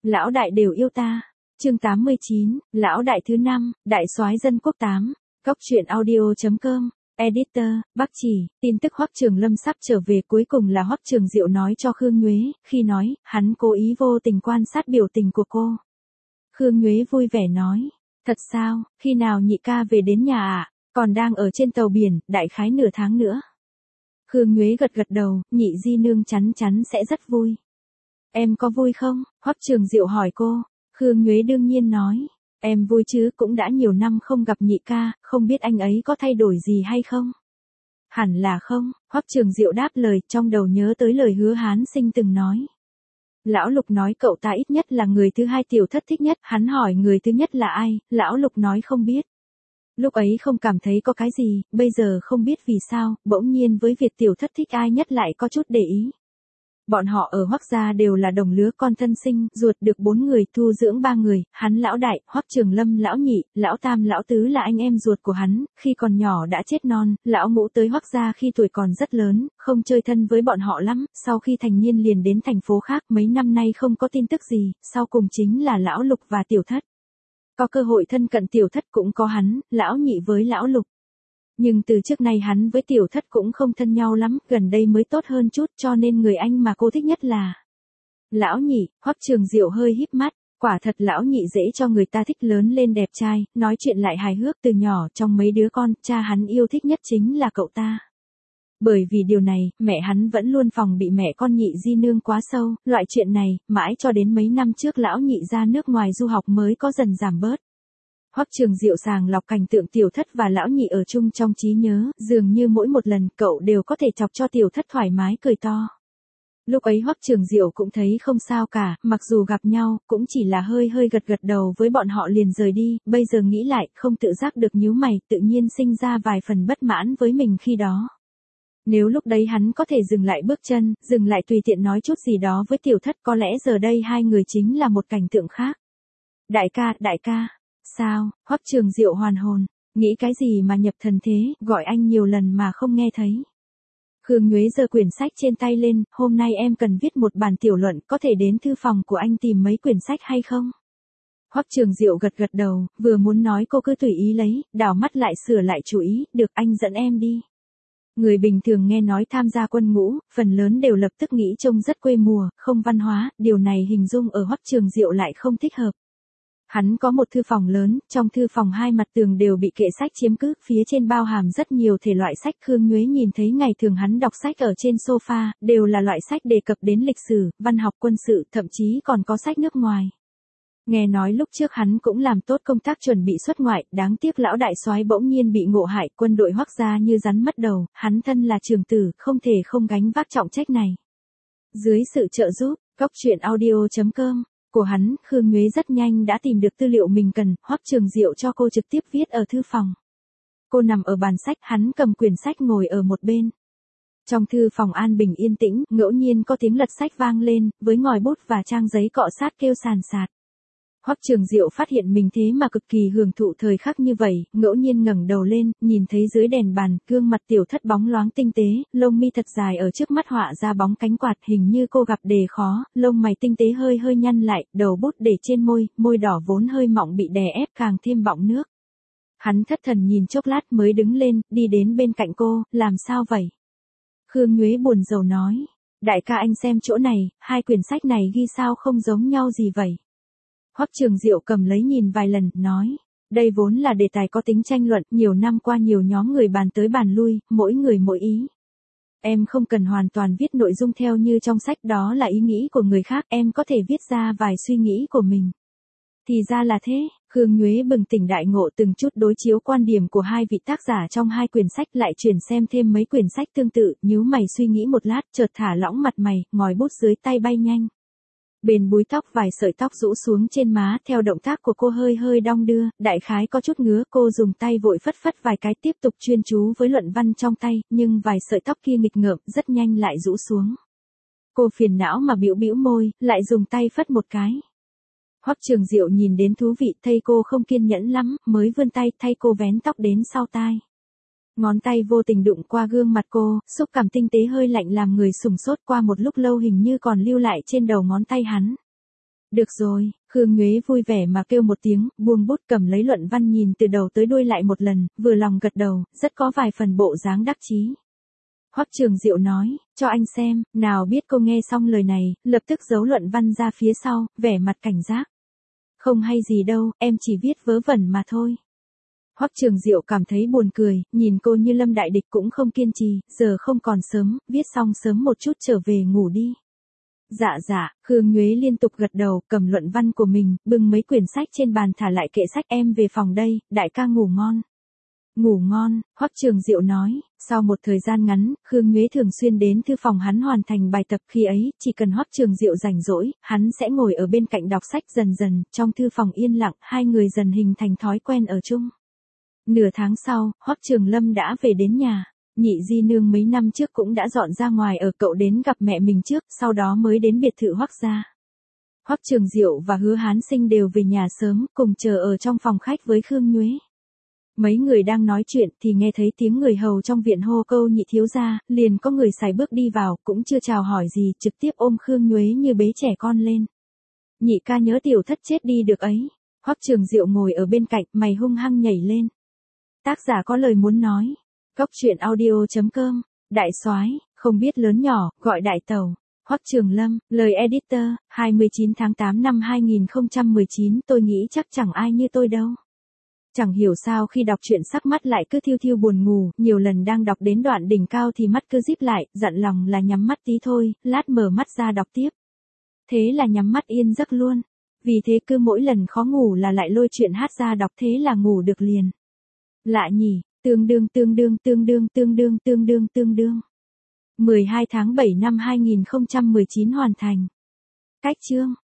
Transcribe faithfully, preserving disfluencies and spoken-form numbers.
Lão đại đều yêu ta. Chương tám mươi chín, lão đại thứ năm, đại soái dân quốc tám. Cốc truyện audio chấm com. Editor, Bắc Chỉ, tin tức Hoắc Trường Lâm sắp trở về cuối cùng là Hoắc Trường Diệu nói cho Khương Nhuế, khi nói, hắn cố ý vô tình quan sát biểu tình của cô. Khương Nhuế vui vẻ nói, thật sao, khi nào nhị ca về đến nhà ạ, à? Còn đang ở trên tàu biển, đại khái nửa tháng nữa. Khương Nhuế gật gật đầu, nhị di nương chắn chắn sẽ rất vui. Em có vui không? Hoắc Trường Diệu hỏi cô. Khương Nhuế đương nhiên nói, em vui chứ, cũng đã nhiều năm không gặp nhị ca, không biết anh ấy có thay đổi gì hay không? Hẳn là không, Hoắc Trường Diệu đáp lời, trong đầu nhớ tới lời Hứa Hán Sinh từng nói. Lão Lục nói cậu ta ít nhất là người thứ hai tiểu thất thích nhất, hắn hỏi người thứ nhất là ai, Lão Lục nói không biết. Lúc ấy không cảm thấy có cái gì, bây giờ không biết vì sao, bỗng nhiên với việc tiểu thất thích ai nhất lại có chút để ý. Bọn họ ở Hoắc gia đều là đồng lứa con thân sinh, ruột được bốn người, thu dưỡng ba người, hắn lão đại, Hoắc Trường Lâm lão nhị, lão tam lão tứ là anh em ruột của hắn, khi còn nhỏ đã chết non, lão ngũ tới Hoắc gia khi tuổi còn rất lớn, không chơi thân với bọn họ lắm, sau khi thành niên liền đến thành phố khác, mấy năm nay không có tin tức gì, sau cùng chính là lão Lục và tiểu thất. Có cơ hội thân cận tiểu thất cũng có hắn, lão nhị với lão Lục. Nhưng từ trước nay hắn với tiểu thất cũng không thân nhau lắm, gần đây mới tốt hơn chút, cho nên người anh mà cô thích nhất là lão nhị. Hoắc Trường Diệu hơi híp mắt, quả thật lão nhị dễ cho người ta thích, lớn lên đẹp trai, nói chuyện lại hài hước, từ nhỏ trong mấy đứa con, cha hắn yêu thích nhất chính là cậu ta. Bởi vì điều này, mẹ hắn vẫn luôn phòng bị mẹ con nhị di nương quá sâu, loại chuyện này, mãi cho đến mấy năm trước lão nhị ra nước ngoài du học mới có dần giảm bớt. Hoắc Trường Diệu sàng lọc cảnh tượng tiểu thất và lão nhị ở chung trong trí nhớ, dường như mỗi một lần cậu đều có thể chọc cho tiểu thất thoải mái cười to. Lúc ấy Hoắc Trường Diệu cũng thấy không sao cả, mặc dù gặp nhau, cũng chỉ là hơi hơi gật gật đầu với bọn họ liền rời đi, bây giờ nghĩ lại, không tự giác được nhíu mày, tự nhiên sinh ra vài phần bất mãn với mình khi đó. Nếu lúc đấy hắn có thể dừng lại bước chân, dừng lại tùy tiện nói chút gì đó với tiểu thất, có lẽ giờ đây hai người chính là một cảnh tượng khác. Đại ca, đại ca. Sao? Hoắc Trường Diệu hoàn hồn, nghĩ cái gì mà nhập thần thế, gọi anh nhiều lần mà không nghe thấy. Khương Nhuế giơ quyển sách trên tay lên, hôm nay em cần viết một bản tiểu luận, có thể đến thư phòng của anh tìm mấy quyển sách hay không? Hoắc Trường Diệu gật gật đầu, vừa muốn nói cô cứ tùy ý lấy, đảo mắt lại sửa lại chủ ý, được anh dẫn em đi. Người bình thường nghe nói tham gia quân ngũ, phần lớn đều lập tức nghĩ trông rất quê mùa, không văn hóa, điều này hình dung ở Hoắc Trường Diệu lại không thích hợp. Hắn có một thư phòng lớn, trong thư phòng hai mặt tường đều bị kệ sách chiếm cứ, phía trên bao hàm rất nhiều thể loại sách. Khương Nhuế nhìn thấy ngày thường hắn đọc sách ở trên sofa, đều là loại sách đề cập đến lịch sử, văn học, quân sự, thậm chí còn có sách nước ngoài. Nghe nói lúc trước hắn cũng làm tốt công tác chuẩn bị xuất ngoại, đáng tiếc lão đại soái bỗng nhiên bị ngộ hại, quân đội Hoắc gia như rắn mất đầu, hắn thân là trường tử, không thể không gánh vác trọng trách này. Dưới sự trợ giúp, cốc truyện audio chấm com của hắn, Khương Nhuế rất nhanh đã tìm được tư liệu mình cần, Hoắc Trường Diệu cho cô trực tiếp viết ở thư phòng. Cô nằm ở bàn sách, hắn cầm quyển sách ngồi ở một bên. Trong thư phòng an bình yên tĩnh, ngẫu nhiên có tiếng lật sách vang lên, với ngòi bút và trang giấy cọ sát kêu sàn sạt. Hoắc Trường Diệu phát hiện mình thế mà cực kỳ hưởng thụ thời khắc như vậy, ngẫu nhiên ngẩng đầu lên, nhìn thấy dưới đèn bàn, gương mặt tiểu thất bóng loáng tinh tế, lông mi thật dài ở trước mắt họa ra bóng cánh quạt, hình như cô gặp đề khó, lông mày tinh tế hơi hơi nhăn lại, đầu bút để trên môi, môi đỏ vốn hơi mọng bị đè ép càng thêm bọng nước. Hắn thất thần nhìn chốc lát mới đứng lên, đi đến bên cạnh cô, làm sao vậy? Khương Nhuế buồn rầu nói, đại ca anh xem chỗ này, hai quyển sách này ghi sao không giống nhau gì vậy? Hoắc Trường Diệu cầm lấy nhìn vài lần, nói, đây vốn là đề tài có tính tranh luận, nhiều năm qua nhiều nhóm người bàn tới bàn lui, mỗi người mỗi ý. Em không cần hoàn toàn viết nội dung theo như trong sách, đó là ý nghĩ của người khác, em có thể viết ra vài suy nghĩ của mình. Thì ra là thế, Khương Nhuế bừng tỉnh đại ngộ, từng chút đối chiếu quan điểm của hai vị tác giả trong hai quyển sách, lại chuyển xem thêm mấy quyển sách tương tự, nhíu mày suy nghĩ một lát, chợt thả lỏng mặt mày, ngòi bút dưới tay bay nhanh. Bên búi tóc vài sợi tóc rũ xuống trên má, theo động tác của cô hơi hơi đong đưa, đại khái có chút ngứa, cô dùng tay vội phất phất vài cái, tiếp tục chuyên chú với luận văn trong tay, nhưng vài sợi tóc kia nghịch ngợm, rất nhanh lại rũ xuống. Cô phiền não mà bĩu bĩu môi, lại dùng tay phất một cái. Hoắc Trường Diệu nhìn đến thú vị, thấy cô không kiên nhẫn lắm, mới vươn tay thay cô vén tóc đến sau tai. Ngón tay vô tình đụng qua gương mặt cô, xúc cảm tinh tế hơi lạnh làm người sửng sốt, qua một lúc lâu hình như còn lưu lại trên đầu ngón tay hắn. Được rồi, Khương Nhuế vui vẻ mà kêu một tiếng, buông bút cầm lấy luận văn nhìn từ đầu tới đuôi lại một lần, vừa lòng gật đầu, rất có vài phần bộ dáng đắc chí. Hoắc Trường Diệu nói, cho anh xem, nào biết cô nghe xong lời này, lập tức giấu luận văn ra phía sau, vẻ mặt cảnh giác. Không hay gì đâu, em chỉ viết vớ vẩn mà thôi. Hoắc Trường Diệu cảm thấy buồn cười, nhìn cô như lâm đại địch cũng không kiên trì, giờ không còn sớm, viết xong sớm một chút trở về ngủ đi. Dạ dạ, Khương Nhuế liên tục gật đầu, cầm luận văn của mình, bưng mấy quyển sách trên bàn thả lại kệ sách, em về phòng đây, đại ca ngủ ngon. Ngủ ngon, Hoắc Trường Diệu nói, sau một thời gian ngắn, Khương Nhuế thường xuyên đến thư phòng hắn hoàn thành bài tập, khi ấy, chỉ cần Hoắc Trường Diệu rảnh rỗi, hắn sẽ ngồi ở bên cạnh đọc sách, dần dần, trong thư phòng yên lặng, hai người dần hình thành thói quen ở chung. Nửa tháng sau, Hoắc Trường Lâm đã về đến nhà. Nhị di nương mấy năm trước cũng đã dọn ra ngoài ở, cậu đến gặp mẹ mình trước, sau đó mới đến biệt thự Hoắc gia. Hoắc Trường Diệu và Hứa Hán Sinh đều về nhà sớm, cùng chờ ở trong phòng khách với Khương Nhuế. Mấy người đang nói chuyện thì nghe thấy tiếng người hầu trong viện hô câu nhị thiếu gia, liền có người sải bước đi vào, cũng chưa chào hỏi gì, trực tiếp ôm Khương Nhuế như bế trẻ con lên. Nhị ca nhớ tiểu thất chết đi được ấy. Hoắc Trường Diệu ngồi ở bên cạnh, mày hung hăng nhảy lên. Tác giả có lời muốn nói. Góc truyện audio chấm com, đại soái, không biết lớn nhỏ, gọi đại tẩu. Hoắc Trường Lâm, lời editor, hai mươi chín tháng tám năm hai nghìn không trăm mười chín, tôi nghĩ chắc chẳng ai như tôi đâu. Chẳng hiểu sao khi đọc truyện sắc mắt lại cứ thiêu thiêu buồn ngủ, nhiều lần đang đọc đến đoạn đỉnh cao thì mắt cứ díp lại, dặn lòng là nhắm mắt tí thôi, lát mở mắt ra đọc tiếp. Thế là nhắm mắt yên giấc luôn. Vì thế cứ mỗi lần khó ngủ là lại lôi chuyện hát ra đọc, thế là ngủ được liền. Lạ nhỉ, tương đương tương đương tương đương tương đương tương đương tương đương. mười hai tháng bảy năm hai nghìn không trăm mười chín hoàn thành. Cách chương